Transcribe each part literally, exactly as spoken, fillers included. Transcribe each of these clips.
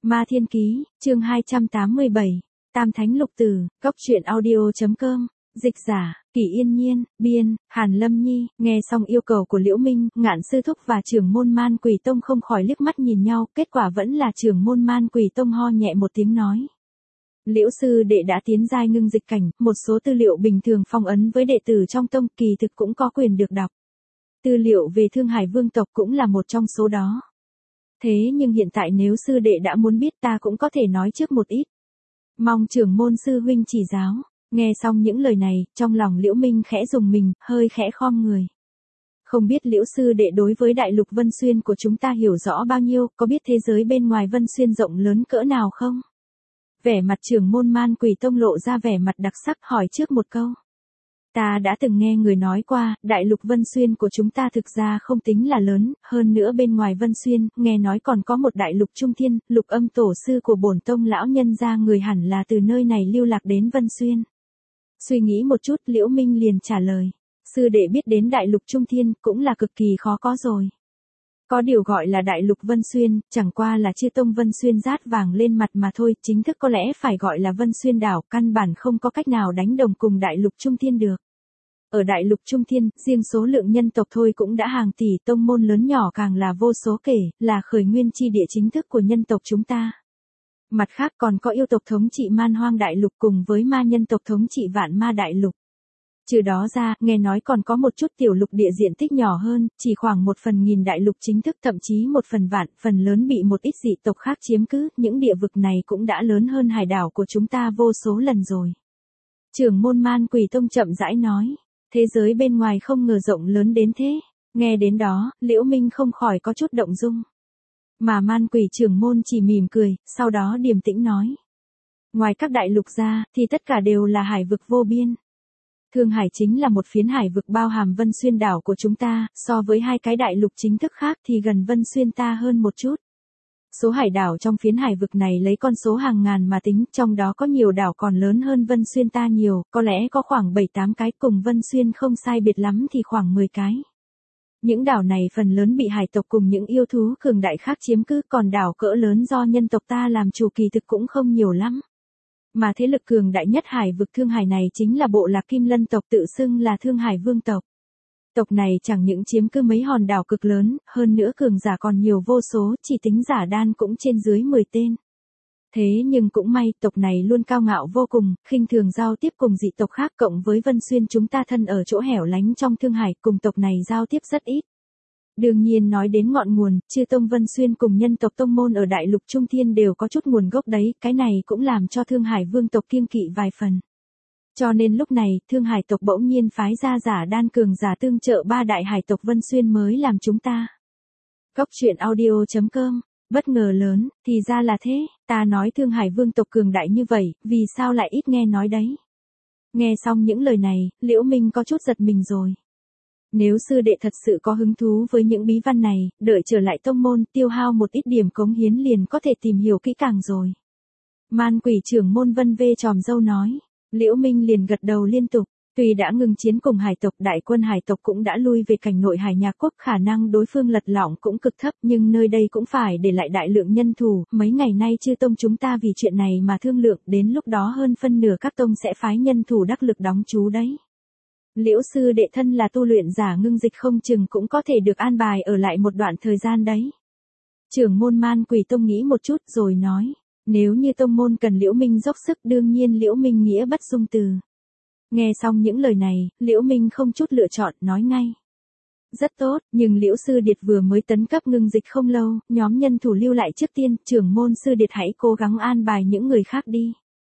Ma Thiên Ký, chương hai trăm tám mươi bảy, Tam Thánh Lục Tử, Cốc truyện audio.com, dịch giả, Kỷ Yên Nhiên, biên, Hàn Lâm Nhi, nghe xong yêu cầu của Liễu Minh, Ngạn Sư Thúc và trưởng môn Man Quỷ Tông không khỏi liếc mắt nhìn nhau, kết quả vẫn là trưởng môn Man Quỷ Tông ho nhẹ một tiếng nói. Liễu sư đệ đã tiến giai ngưng dịch cảnh, một số tư liệu bình thường phong ấn với đệ tử trong tông kỳ thực cũng có quyền được đọc. Tư liệu về Thương Hải Vương tộc cũng là một trong số đó. Thế nhưng hiện tại nếu sư đệ đã muốn biết ta cũng có thể nói trước một ít. Mong trưởng môn sư huynh chỉ giáo. Nghe xong những lời này, trong lòng Liễu Minh khẽ rùng mình, hơi khẽ khom người. Không biết Liễu sư đệ đối với đại lục Vân Xuyên của chúng ta hiểu rõ bao nhiêu, có biết thế giới bên ngoài Vân Xuyên rộng lớn cỡ nào không? Vẻ mặt trưởng môn Man Quỷ Tông lộ ra vẻ mặt đặc sắc hỏi trước một câu. Ta đã từng nghe người nói qua, đại lục Vân Xuyên của chúng ta thực ra không tính là lớn, hơn nữa bên ngoài Vân Xuyên, nghe nói còn có một đại lục trung thiên, lục âm tổ sư của bổn tông lão nhân gia người hẳn là từ nơi này lưu lạc đến Vân Xuyên. Suy nghĩ một chút Liễu Minh liền trả lời, sư đệ biết đến đại lục trung thiên cũng là cực kỳ khó có rồi. Có điều gọi là đại lục Vân Xuyên, chẳng qua là chia tông Vân Xuyên rát vàng lên mặt mà thôi, chính thức có lẽ phải gọi là Vân Xuyên đảo, căn bản không có cách nào đánh đồng cùng đại lục trung thiên được. Ở đại lục trung thiên, riêng số lượng nhân tộc thôi cũng đã hàng tỷ, tông môn lớn nhỏ càng là vô số kể, là khởi nguyên chi địa chính thức của nhân tộc chúng ta. Mặt khác còn có yêu tộc thống trị man hoang đại lục cùng với ma nhân tộc thống trị vạn ma đại lục. Trừ đó ra, nghe nói còn có một chút tiểu lục địa diện tích nhỏ hơn, chỉ khoảng một phần nghìn đại lục chính thức thậm chí một phần vạn, phần lớn bị một ít dị tộc khác chiếm cứ, những địa vực này cũng đã lớn hơn hải đảo của chúng ta vô số lần rồi. Trưởng môn Man Quỷ Tông chậm rãi nói, thế giới bên ngoài không ngờ rộng lớn đến thế, nghe đến đó, Liễu Minh không khỏi có chút động dung. Mà Man Quỷ trưởng môn chỉ mỉm cười, sau đó điềm tĩnh nói. Ngoài các đại lục ra, thì tất cả đều là hải vực vô biên. Thương Hải chính là một phiến hải vực bao hàm Vân Xuyên đảo của chúng ta, so với hai cái đại lục chính thức khác thì gần Vân Xuyên ta hơn một chút. Số hải đảo trong phiến hải vực này lấy con số hàng ngàn mà tính, trong đó có nhiều đảo còn lớn hơn Vân Xuyên ta nhiều, có lẽ có khoảng bảy tám cái, cùng Vân Xuyên không sai biệt lắm thì khoảng mười cái. Những đảo này phần lớn bị hải tộc cùng những yêu thú cường đại khác chiếm cứ, còn đảo cỡ lớn do nhân tộc ta làm chủ kỳ thực cũng không nhiều lắm. Mà thế lực cường đại nhất hải vực Thương Hải này chính là bộ lạc Kim Lân tộc tự xưng là Thương Hải Vương tộc. Tộc này chẳng những chiếm cứ mấy hòn đảo cực lớn, hơn nữa cường giả còn nhiều vô số, chỉ tính giả đan cũng trên dưới mười tên. Thế nhưng cũng may, tộc này luôn cao ngạo vô cùng, khinh thường giao tiếp cùng dị tộc khác, cộng với Vân Xuyên chúng ta thân ở chỗ hẻo lánh trong Thương Hải, cùng tộc này giao tiếp rất ít. Đương nhiên nói đến ngọn nguồn, chư tông Vân Xuyên cùng nhân tộc tông môn ở đại lục trung thiên đều có chút nguồn gốc đấy, cái này cũng làm cho Thương Hải Vương tộc kiêng kỵ vài phần. Cho nên lúc này, Thương Hải tộc bỗng nhiên phái ra giả đan cường giả tương trợ ba đại hải tộc Vân Xuyên mới làm chúng ta. Cốc truyện audio.com, bất ngờ lớn, thì ra là thế, ta nói Thương Hải Vương tộc cường đại như vậy, vì sao lại ít nghe nói đấy. Nghe xong những lời này, Liễu Minh có chút giật mình rồi. Nếu sư đệ thật sự có hứng thú với những bí văn này, đợi trở lại tông môn tiêu hao một ít điểm cống hiến liền có thể tìm hiểu kỹ càng rồi. Man Quỷ trưởng môn Vân Vê tròm dâu nói. Liễu Minh liền gật đầu liên tục, tuy đã ngừng chiến cùng hải tộc, đại quân hải tộc cũng đã lui về cảnh nội Hải Nhạc quốc, khả năng đối phương lật lọng cũng cực thấp, nhưng nơi đây cũng phải để lại đại lượng nhân thủ, mấy ngày nay chư tông chúng ta vì chuyện này mà thương lượng, đến lúc đó hơn phân nửa các tông sẽ phái nhân thủ đắc lực đóng trú đấy. Liễu sư đệ thân là tu luyện giả ngưng dịch không chừng cũng có thể được an bài ở lại một đoạn thời gian đấy. Trưởng môn Man Quỷ Tông nghĩ một chút rồi nói. Nếu như tông môn cần Liễu Minh dốc sức đương nhiên Liễu Minh nghĩa bất dung từ. Nghe xong những lời này, Liễu Minh không chút lựa chọn, nói ngay. Rất tốt, nhưng Liễu sư điệt vừa mới tấn cấp ngưng dịch không lâu, nhóm nhân thủ lưu lại trước tiên, trưởng môn sư điệt hãy cố gắng an bài những người khác đi.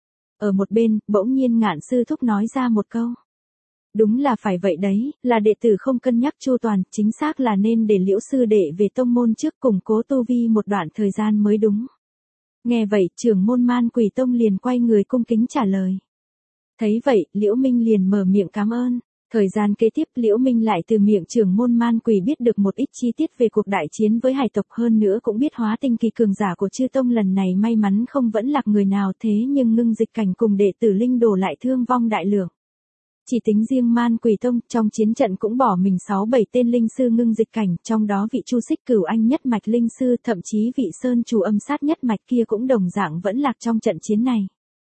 Ở một bên, bỗng nhiên Ngạn sư thúc nói ra một câu. Đúng là phải vậy đấy, là đệ tử không cân nhắc chu toàn, chính xác là nên để Liễu sư đệ về tông môn trước củng cố tu vi một đoạn thời gian mới đúng. Nghe vậy, trưởng môn Man Quỷ Tông liền quay người cung kính trả lời. Thấy vậy, Liễu Minh liền mở miệng cảm ơn. Thời gian kế tiếp Liễu Minh lại từ miệng trưởng môn Man Quỷ biết được một ít chi tiết về cuộc đại chiến với hải tộc, hơn nữa cũng biết hóa tinh kỳ cường giả của chư tông lần này may mắn không vẫn lạc người nào, thế nhưng ngưng dịch cảnh cùng đệ tử linh đồ lại thương vong đại lượng. Chỉ tính riêng Man Quỷ Tông, trong chiến trận cũng bỏ mình sáu bảy tên linh sư ngưng dịch cảnh, trong đó vị Chu Xích Cửu Anh nhất mạch linh sư, thậm chí vị Sơn Chủ Âm Sát nhất mạch kia cũng đồng dạng vẫn lạc trong trận chiến này.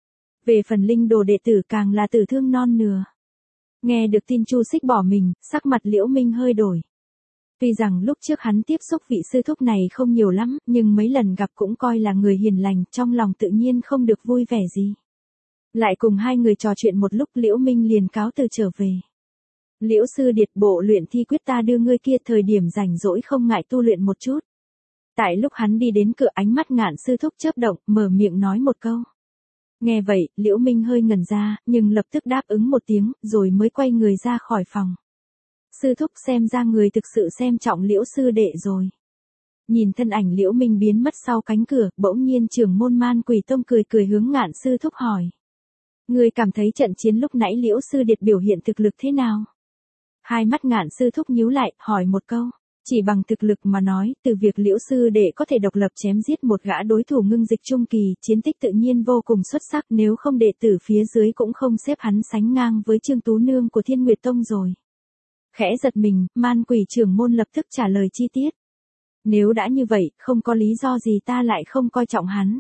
Về phần linh đồ đệ tử càng là tử thương non nửa. Nghe được tin Chu Xích bỏ mình, sắc mặt Liễu Minh hơi đổi. Tuy rằng lúc trước hắn tiếp xúc vị sư thúc này không nhiều lắm, nhưng mấy lần gặp cũng coi là người hiền lành, trong lòng tự nhiên không được vui vẻ gì. Lại cùng hai người trò chuyện một lúc, Liễu Minh liền cáo từ trở về. Liễu sư điệt, bộ luyện thi quyết ta đưa ngươi kia, thời điểm rảnh rỗi không ngại tu luyện một chút. Tại lúc hắn đi đến cửa, ánh mắt Ngạn sư thúc chớp động, mở miệng nói một câu. Nghe vậy, Liễu Minh hơi ngẩn ra, nhưng lập tức đáp ứng một tiếng, rồi mới quay người ra khỏi phòng. Sư thúc, xem ra người thực sự xem trọng Liễu sư đệ rồi. Nhìn thân ảnh Liễu Minh biến mất sau cánh cửa, bỗng nhiên trưởng môn Man Quỷ Tông cười cười hướng Ngạn sư thúc hỏi. Người cảm thấy trận chiến lúc nãy Liễu sư điệt biểu hiện thực lực thế nào? Hai mắt Ngạn sư thúc nhíu lại, hỏi một câu. Chỉ bằng thực lực mà nói, từ việc Liễu sư đệ có thể độc lập chém giết một gã đối thủ ngưng dịch trung kỳ, chiến tích tự nhiên vô cùng xuất sắc, nếu không đệ tử phía dưới cũng không xếp hắn sánh ngang với Trương Tú Nương của Thiên Nguyệt Tông rồi. Khẽ giật mình, Man Quỷ trưởng môn lập tức trả lời chi tiết. Nếu đã như vậy, không có lý do gì ta lại không coi trọng hắn.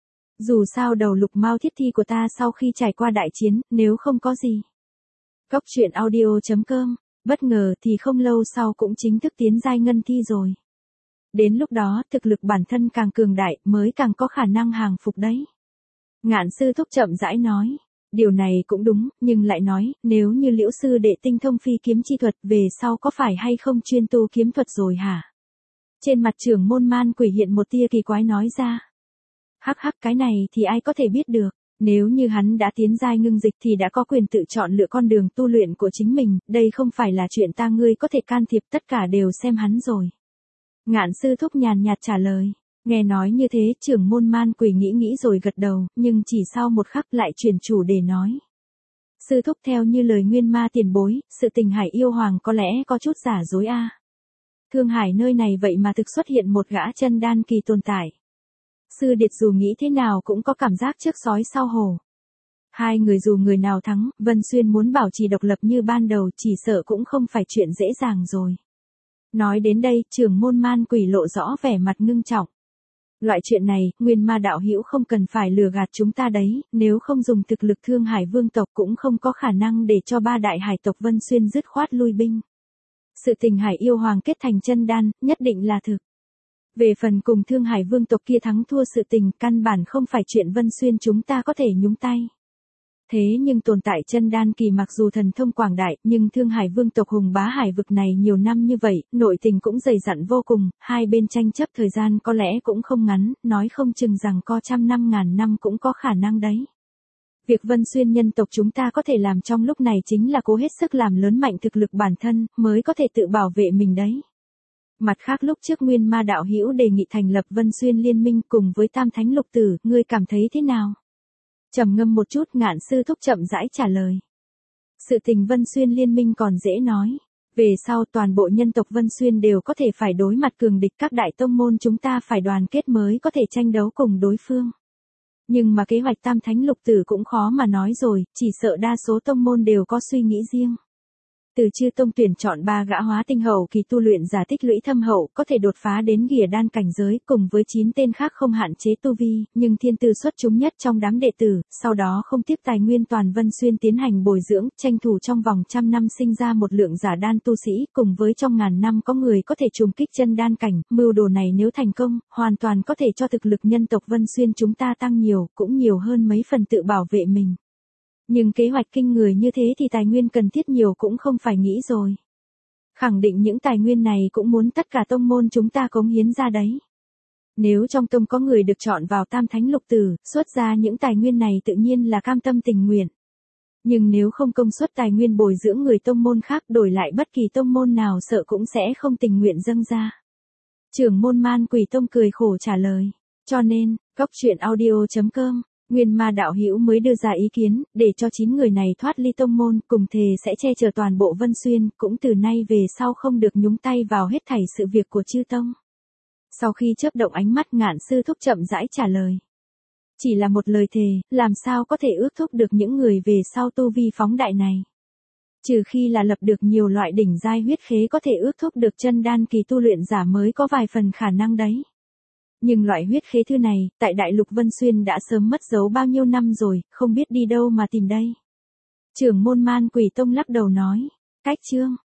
Dù sao đầu lục mao thiết thi của ta sau khi trải qua đại chiến, nếu không có gì. Cốc truyện audio chấm com, bất ngờ thì không lâu sau cũng chính thức tiến giai ngân thi rồi. Đến lúc đó, thực lực bản thân càng cường đại, mới càng có khả năng hàng phục đấy. Ngạn sư thúc chậm rãi nói. Điều này cũng đúng, nhưng lại nói, nếu như Liễu sư đệ tinh thông phi kiếm chi thuật, về sau có phải hay không chuyên tu kiếm thuật rồi hả? Trên mặt trưởng môn Man Quỷ hiện một tia kỳ quái nói ra. Hắc hắc, cái này thì ai có thể biết được, nếu như hắn đã tiến giai ngưng dịch thì đã có quyền tự chọn lựa con đường tu luyện của chính mình, đây không phải là chuyện ta ngươi có thể can thiệp, tất cả đều xem hắn rồi. Ngạn sư thúc nhàn nhạt trả lời. Nghe nói như thế, trưởng môn Man Quỷ nghĩ nghĩ rồi gật đầu, nhưng chỉ sau một khắc lại chuyển chủ đề nói. Sư thúc, theo như lời Nguyên Ma tiền bối, sự tình Hải Yêu Hoàng có lẽ có chút giả dối a. Thương Hải nơi này vậy mà thực xuất hiện một gã chân đan kỳ tồn tại. Sư điệt dù nghĩ thế nào cũng có cảm giác trước sói sau hổ. Hai người dù người nào thắng, Vân Xuyên muốn bảo trì độc lập như ban đầu chỉ sợ cũng không phải chuyện dễ dàng rồi. Nói đến đây, trưởng môn Man Quỷ lộ rõ vẻ mặt ngưng trọng. Loại chuyện này, Nguyên Ma đạo hữu không cần phải lừa gạt chúng ta đấy, nếu không dùng thực lực Thương Hải vương tộc cũng không có khả năng để cho ba đại hải tộc Vân Xuyên dứt khoát lui binh. Sự tình Hải Yêu Hoàng kết thành chân đan, nhất định là thực. Về phần cùng Thương Hải vương tộc kia thắng thua sự tình, căn bản không phải chuyện Vân Xuyên chúng ta có thể nhúng tay. Thế nhưng tồn tại chân đan kỳ mặc dù thần thông quảng đại, nhưng Thương Hải vương tộc hùng bá hải vực này nhiều năm như vậy, nội tình cũng dày dặn vô cùng, hai bên tranh chấp thời gian có lẽ cũng không ngắn, nói không chừng rằng có trăm năm ngàn năm cũng có khả năng đấy. Việc Vân Xuyên nhân tộc chúng ta có thể làm trong lúc này chính là cố hết sức làm lớn mạnh thực lực bản thân, mới có thể tự bảo vệ mình đấy. Mặt khác, lúc trước Nguyên Ma đạo hữu đề nghị thành lập Vân Xuyên liên minh cùng với Tam Thánh Lục Tử, ngươi cảm thấy thế nào? Trầm ngâm một chút, Ngạn sư thúc chậm rãi trả lời. Sự tình Vân Xuyên liên minh còn dễ nói. Về sau toàn bộ nhân tộc Vân Xuyên đều có thể phải đối mặt cường địch, các đại tông môn chúng ta phải đoàn kết mới có thể tranh đấu cùng đối phương. Nhưng mà kế hoạch Tam Thánh Lục Tử cũng khó mà nói rồi, chỉ sợ đa số tông môn đều có suy nghĩ riêng. Từ Chư Tông tuyển chọn ba gã hóa tinh hậu kỳ tu luyện giả tích lũy thâm hậu, có thể đột phá đến Ghìa đan cảnh giới, cùng với chín tên khác không hạn chế tu vi, nhưng thiên tư xuất chúng nhất trong đám đệ tử, sau đó không tiếp tài nguyên toàn Vân Xuyên tiến hành bồi dưỡng, tranh thủ trong vòng trăm năm sinh ra một lượng giả đan tu sĩ, cùng với trong ngàn năm có người có thể trùng kích chân đan cảnh, mưu đồ này nếu thành công, hoàn toàn có thể cho thực lực nhân tộc Vân Xuyên chúng ta tăng nhiều, cũng nhiều hơn mấy phần tự bảo vệ mình. Nhưng kế hoạch kinh người như thế thì tài nguyên cần thiết nhiều cũng không phải nghĩ rồi. Khẳng định những tài nguyên này cũng muốn tất cả tông môn chúng ta cống hiến ra đấy. Nếu trong tông có người được chọn vào Tam Thánh Lục Tử, xuất ra những tài nguyên này tự nhiên là cam tâm tình nguyện. Nhưng nếu không công suất tài nguyên bồi dưỡng người tông môn khác, đổi lại bất kỳ tông môn nào sợ cũng sẽ không tình nguyện dâng ra. Trưởng môn Man Quỷ Tông cười khổ trả lời. Cho nên, cốc truyện audio chấm com, Nguyên Ma đạo hữu mới đưa ra ý kiến, để cho chín người này thoát ly tông môn, cùng thề sẽ che chở toàn bộ Vân Xuyên, cũng từ nay về sau không được nhúng tay vào hết thảy sự việc của chư tông. Sau khi chớp động ánh mắt, Ngạn sư thúc chậm rãi trả lời. Chỉ là một lời thề, làm sao có thể ước thúc được những người về sau tu vi phóng đại này. Trừ khi là lập được nhiều loại đỉnh giai huyết khế có thể ước thúc được chân đan kỳ tu luyện giả mới có vài phần khả năng đấy. Nhưng loại huyết khế thư này, tại Đại Lục Vân Xuyên đã sớm mất dấu bao nhiêu năm rồi, không biết đi đâu mà tìm đây. Trưởng môn Man Quỷ Tông lắc đầu nói, cách chương.